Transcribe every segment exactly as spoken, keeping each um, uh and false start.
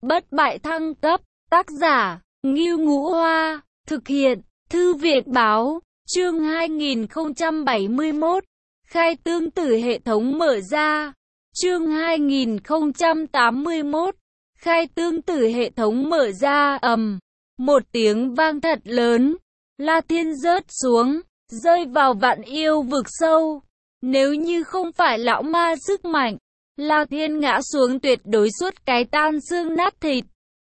Bất bại thăng cấp, tác giả, Ngưu Ngũ Hoa, thực hiện, Thư viện Báo, chương hai nghìn không trăm bảy mươi mốt, khai tương tử hệ thống mở ra, chương hai nghìn không trăm tám mươi mốt, khai tương tử hệ thống mở ra, ầm, một tiếng vang thật lớn, La Thiên rớt xuống, rơi vào vạn yêu vực sâu. Nếu như không phải lão ma sức mạnh, La Thiên ngã xuống tuyệt đối suốt cái tan xương nát thịt.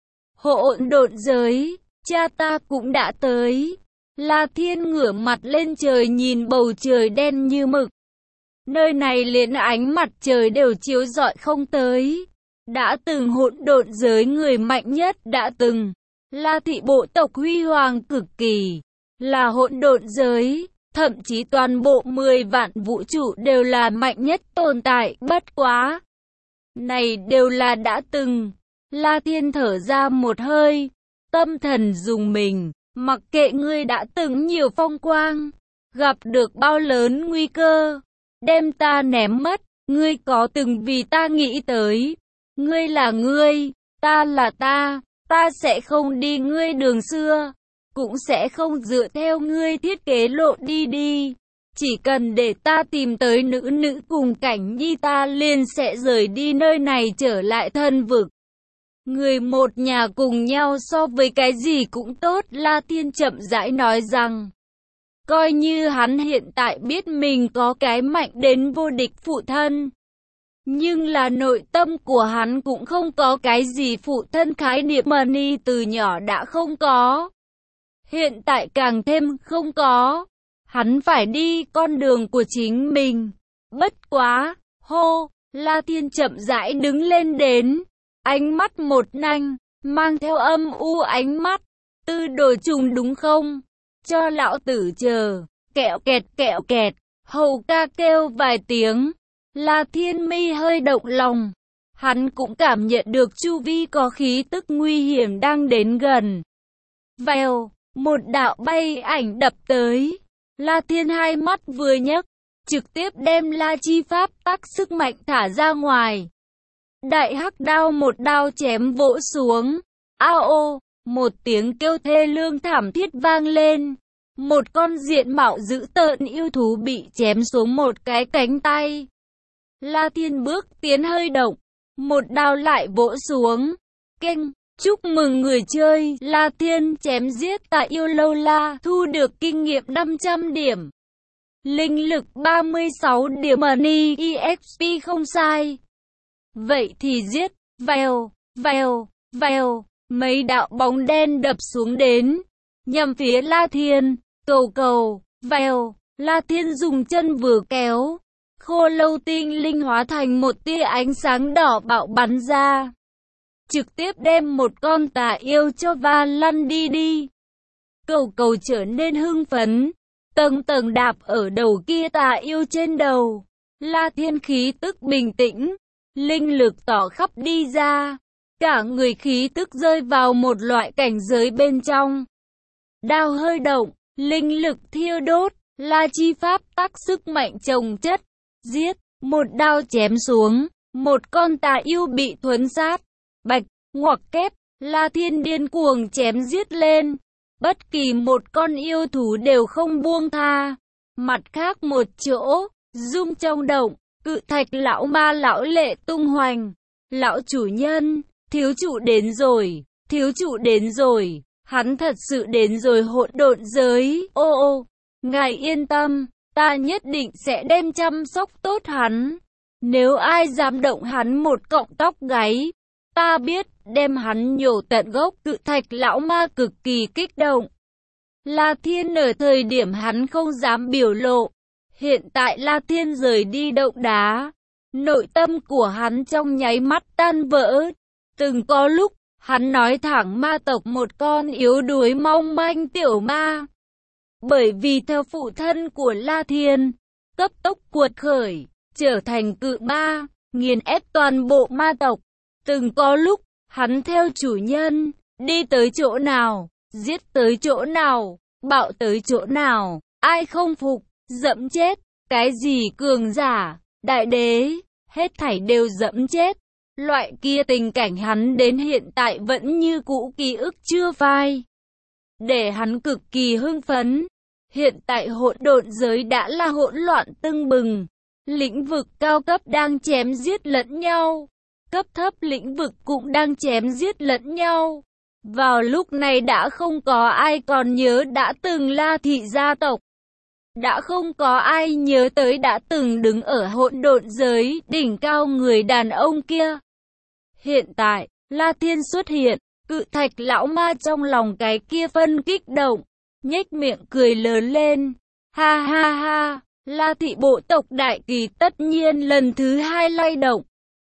Hỗn độn giới, cha ta cũng đã tới. La Thiên ngửa mặt lên trời nhìn bầu trời đen như mực. Nơi này liền ánh mặt trời đều chiếu rọi không tới. Đã từng hỗn độn giới người mạnh nhất đã từng. La thị bộ tộc huy hoàng cực kỳ. Là hỗn độn giới. Thậm chí toàn bộ mười vạn vũ trụ đều là mạnh nhất tồn tại, bất quá. Này đều là đã từng. La Thiên thở ra một hơi, tâm thần dùng mình, mặc kệ ngươi đã từng nhiều phong quang, gặp được bao lớn nguy cơ, đem ta ném mất, ngươi có từng vì ta nghĩ tới. Ngươi là ngươi, ta là ta, ta sẽ không đi ngươi đường xưa. Cũng sẽ không dựa theo ngươi thiết kế lộ đi đi. Chỉ cần để ta tìm tới nữ nữ cùng cảnh nhi ta liền sẽ rời đi nơi này trở lại thân vực. Người một nhà cùng nhau so với cái gì cũng tốt, La Thiên chậm rãi nói rằng. Coi như hắn hiện tại biết mình có cái mạnh đến vô địch phụ thân. Nhưng là nội tâm của hắn cũng không có cái gì phụ thân khái niệm money từ nhỏ đã không có. Hiện tại càng thêm không có. Hắn phải đi con đường của chính mình. Bất quá, hô, La Thiên chậm rãi đứng lên đến. Ánh mắt một nanh, mang theo âm u ánh mắt. Tư đồ trùng đúng không? Cho lão tử chờ. Kẹo kẹt kẹo kẹt. Hầu ca kêu vài tiếng. La Thiên mi hơi động lòng. Hắn cũng cảm nhận được chu vi có khí tức nguy hiểm đang đến gần. Vèo. Một đạo bay ảnh đập tới. La Thiên hai mắt vừa nhấc, trực tiếp đem La Chi Pháp tắc sức mạnh thả ra ngoài. Đại hắc đao một đao chém vỗ xuống. Ao ô, một tiếng kêu thê lương thảm thiết vang lên. Một con diện mạo dữ tợn yêu thú bị chém xuống một cái cánh tay. La Thiên bước tiến hơi động, một đao lại vỗ xuống. Keng. Chúc mừng người chơi, La Thiên chém giết tà yêu lâu la, thu được kinh nghiệm năm trăm điểm. Linh lực ba mươi sáu điểm, money e ích pê không sai. Vậy thì giết, vèo, vèo, vèo, mấy đạo bóng đen đập xuống đến, nhằm phía La Thiên, cầu cầu, vèo, La Thiên dùng chân vừa kéo, khô lâu tinh linh hóa thành một tia ánh sáng đỏ bạo bắn ra. Trực tiếp đem một con tà yêu cho va lăn đi đi. Cầu cầu trở nên hưng phấn, tầng tầng đạp ở đầu kia tà yêu trên đầu. La Thiên khí tức bình tĩnh, linh lực tỏ khắp đi ra. Cả người khí tức rơi vào một loại cảnh giới bên trong. Đao hơi động, linh lực thiêu đốt, La Chi Pháp tắc sức mạnh chồng chất. Giết, một đao chém xuống, một con tà yêu bị thuấn sát. Bạch, ngoặc kép, La Thiên điên cuồng chém giết lên. Bất kỳ một con yêu thú đều không buông tha. Mặt khác một chỗ, rung trong động, cự thạch lão ma lão lệ tung hoành. Lão chủ nhân, thiếu chủ đến rồi, thiếu chủ đến rồi, hắn thật sự đến rồi hỗn độn giới. Ô ô, ngài yên tâm, ta nhất định sẽ đem chăm sóc tốt hắn. Nếu ai dám động hắn một cọng tóc gáy, ta biết đem hắn nhổ tận gốc. Cự thạch lão ma cực kỳ kích động. La Thiên ở thời điểm hắn không dám biểu lộ. Hiện tại La Thiên rời đi động đá. Nội tâm của hắn trong nháy mắt tan vỡ. Từng có lúc, hắn nói thẳng ma tộc một con yếu đuối mong manh tiểu ma. Bởi vì theo phụ thân của La Thiên, cấp tốc cuột khởi, trở thành cự ma, nghiền ép toàn bộ ma tộc. Từng có lúc, hắn theo chủ nhân, đi tới chỗ nào, giết tới chỗ nào, bạo tới chỗ nào, ai không phục, dẫm chết, cái gì cường giả, đại đế, hết thảy đều dẫm chết. Loại kia tình cảnh hắn đến hiện tại vẫn như cũ ký ức chưa phai, để hắn cực kỳ hưng phấn. Hiện tại hỗn độn giới đã là hỗn loạn tưng bừng, lĩnh vực cao cấp đang chém giết lẫn nhau, cấp thấp lĩnh vực cũng đang chém giết lẫn nhau. Vào lúc này đã không có ai còn nhớ đã từng La thị gia tộc, đã không có ai nhớ tới đã từng đứng ở hỗn độn giới đỉnh cao người đàn ông kia. Hiện tại, La Thiên xuất hiện, cự thạch lão ma trong lòng cái kia phân kích động, nhếch miệng cười lớn lên. Ha ha ha, La thị bộ tộc đại kỳ tất nhiên lần thứ hai lay động.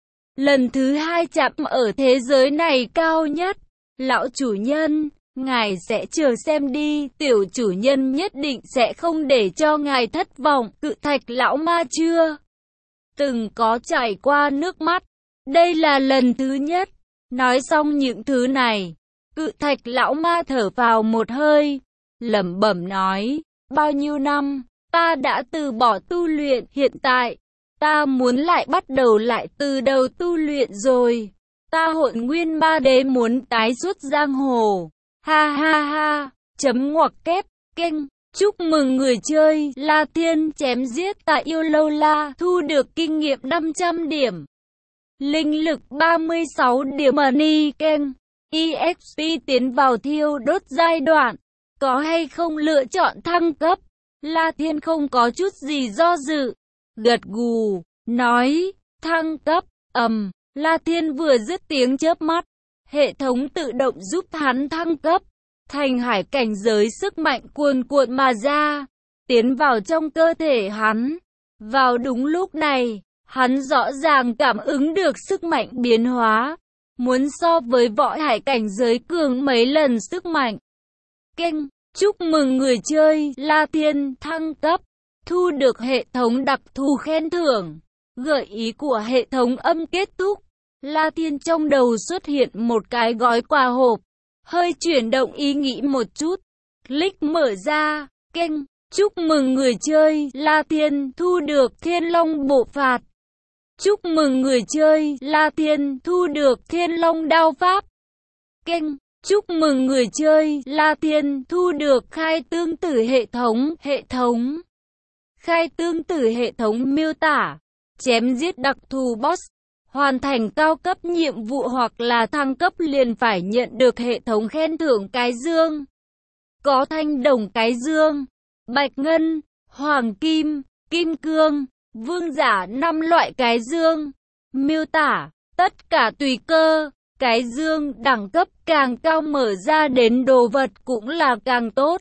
Lần thứ hai chạm ở thế giới này cao nhất. Lão chủ nhân, ngài sẽ chờ xem đi, tiểu chủ nhân nhất định sẽ không để cho ngài thất vọng. Cự thạch lão ma chưa từng có trải qua nước mắt, đây là lần thứ nhất. Nói xong những thứ này, cự thạch lão ma thở vào một hơi, lẩm bẩm nói, bao nhiêu năm, ta đã từ bỏ tu luyện, hiện tại, ta muốn lại bắt đầu lại từ đầu tu luyện rồi. Ta Hỗn Nguyên Ba Đế muốn tái xuất giang hồ. Ha ha ha, chấm ngoặc kép, kênh. Chúc mừng người chơi La Thiên chém giết tại Yêu Lâu La, thu được kinh nghiệm năm trăm điểm. Linh lực ba mươi sáu điểm money kênh. e ích pê tiến vào thiêu đốt giai đoạn. Có hay không lựa chọn thăng cấp? La Thiên không có chút gì do dự. Gật gù, nói, thăng cấp, ầm. La Thiên vừa dứt tiếng chớp mắt, hệ thống tự động giúp hắn thăng cấp, thành hải cảnh giới sức mạnh cuồn cuộn mà ra, tiến vào trong cơ thể hắn. Vào đúng lúc này, hắn rõ ràng cảm ứng được sức mạnh biến hóa, muốn so với võ hải cảnh giới cường mấy lần sức mạnh. Kênh, chúc mừng người chơi La Thiên thăng cấp, thu được hệ thống đặc thù khen thưởng. Gợi ý của hệ thống âm kết thúc. La Thiên trong đầu xuất hiện một cái gói quà hộp, hơi chuyển động ý nghĩ một chút, click mở ra, kênh, chúc mừng người chơi La Thiên thu được Thiên Long bộ phạt. Chúc mừng người chơi La Thiên thu được Thiên Long đao pháp. Kênh, chúc mừng người chơi La Thiên thu được khai tương tử hệ thống, hệ thống. Khai tương tử hệ thống miêu tả, chém giết đặc thù boss. Hoàn thành cao cấp nhiệm vụ hoặc là thăng cấp liền phải nhận được hệ thống khen thưởng cái dương. Có thanh đồng cái dương, bạch ngân, hoàng kim, kim cương, vương giả năm loại cái dương. Miêu tả, tất cả tùy cơ, cái dương đẳng cấp càng cao mở ra đến đồ vật cũng là càng tốt.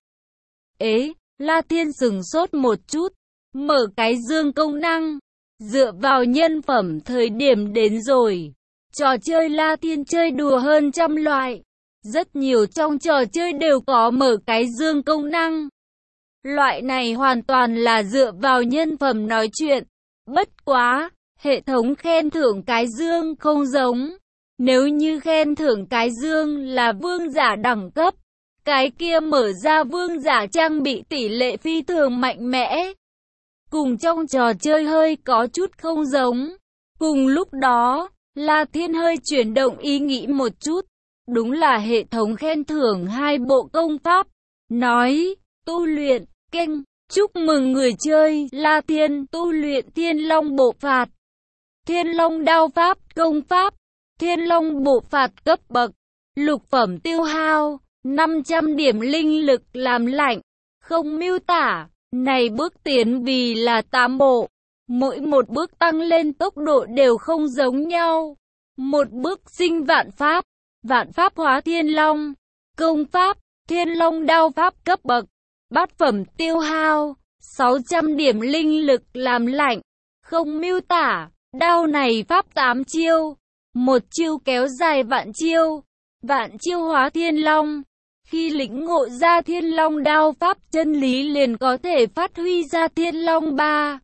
Ế, La Thiên sửng sốt một chút, mở cái dương công năng. Dựa vào nhân phẩm thời điểm đến rồi. Trò chơi La Thiên chơi đùa hơn trăm loại. Rất nhiều trong trò chơi đều có mở cái dương công năng. Loại này hoàn toàn là dựa vào nhân phẩm nói chuyện. Bất quá, hệ thống khen thưởng cái dương không giống. Nếu như khen thưởng cái dương là vương giả đẳng cấp, cái kia mở ra vương giả trang bị tỷ lệ phi thường mạnh mẽ. Cùng trong trò chơi hơi có chút không giống. Cùng lúc đó, La Thiên hơi chuyển động ý nghĩ một chút. Đúng là hệ thống khen thưởng hai bộ công pháp. Nói, tu luyện, kênh, chúc mừng người chơi La Thiên tu luyện Thiên Long bộ phạt. Thiên Long đao pháp, công pháp. Thiên Long bộ phạt cấp bậc. Lục phẩm tiêu hao, năm trăm điểm linh lực làm lạnh. Không miêu tả. Này bước tiến vì là tám bộ, mỗi một bước tăng lên tốc độ đều không giống nhau. Một bước sinh vạn pháp, vạn pháp hóa thiên long, công pháp, Thiên Long đao pháp cấp bậc, bát phẩm tiêu hao, sáu trăm điểm linh lực làm lạnh, không miêu tả, đao này pháp tám chiêu, một chiêu kéo dài vạn chiêu, vạn chiêu hóa thiên long. Khi lĩnh ngộ ra Thiên Long đao pháp chân lý liền có thể phát huy ra Thiên Long ba.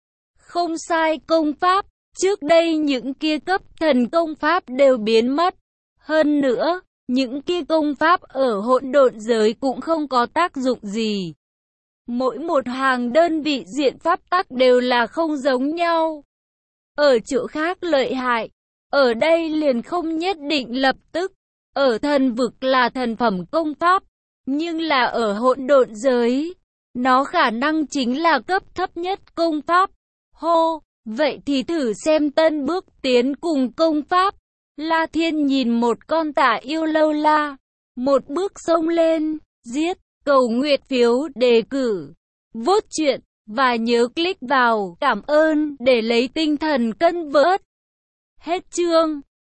Không sai công pháp, trước đây những kia cấp thần công pháp đều biến mất. Hơn nữa, những kia công pháp ở hỗn độn giới cũng không có tác dụng gì. Mỗi một hàng đơn vị diện pháp tắc đều là không giống nhau. Ở chỗ khác lợi hại, Ở đây liền không nhất định lập tức. Ở thần vực là thần phẩm công pháp, nhưng là ở hỗn độn giới, nó khả năng chính là cấp thấp nhất công pháp. Hô, vậy thì thử xem tân bước tiến cùng công pháp. La Thiên nhìn một con tả yêu lâu la, một bước xông lên, giết, cầu nguyện phiếu đề cử, vote chuyện, và nhớ click vào cảm ơn để lấy tinh thần cân vớt. Hết chương.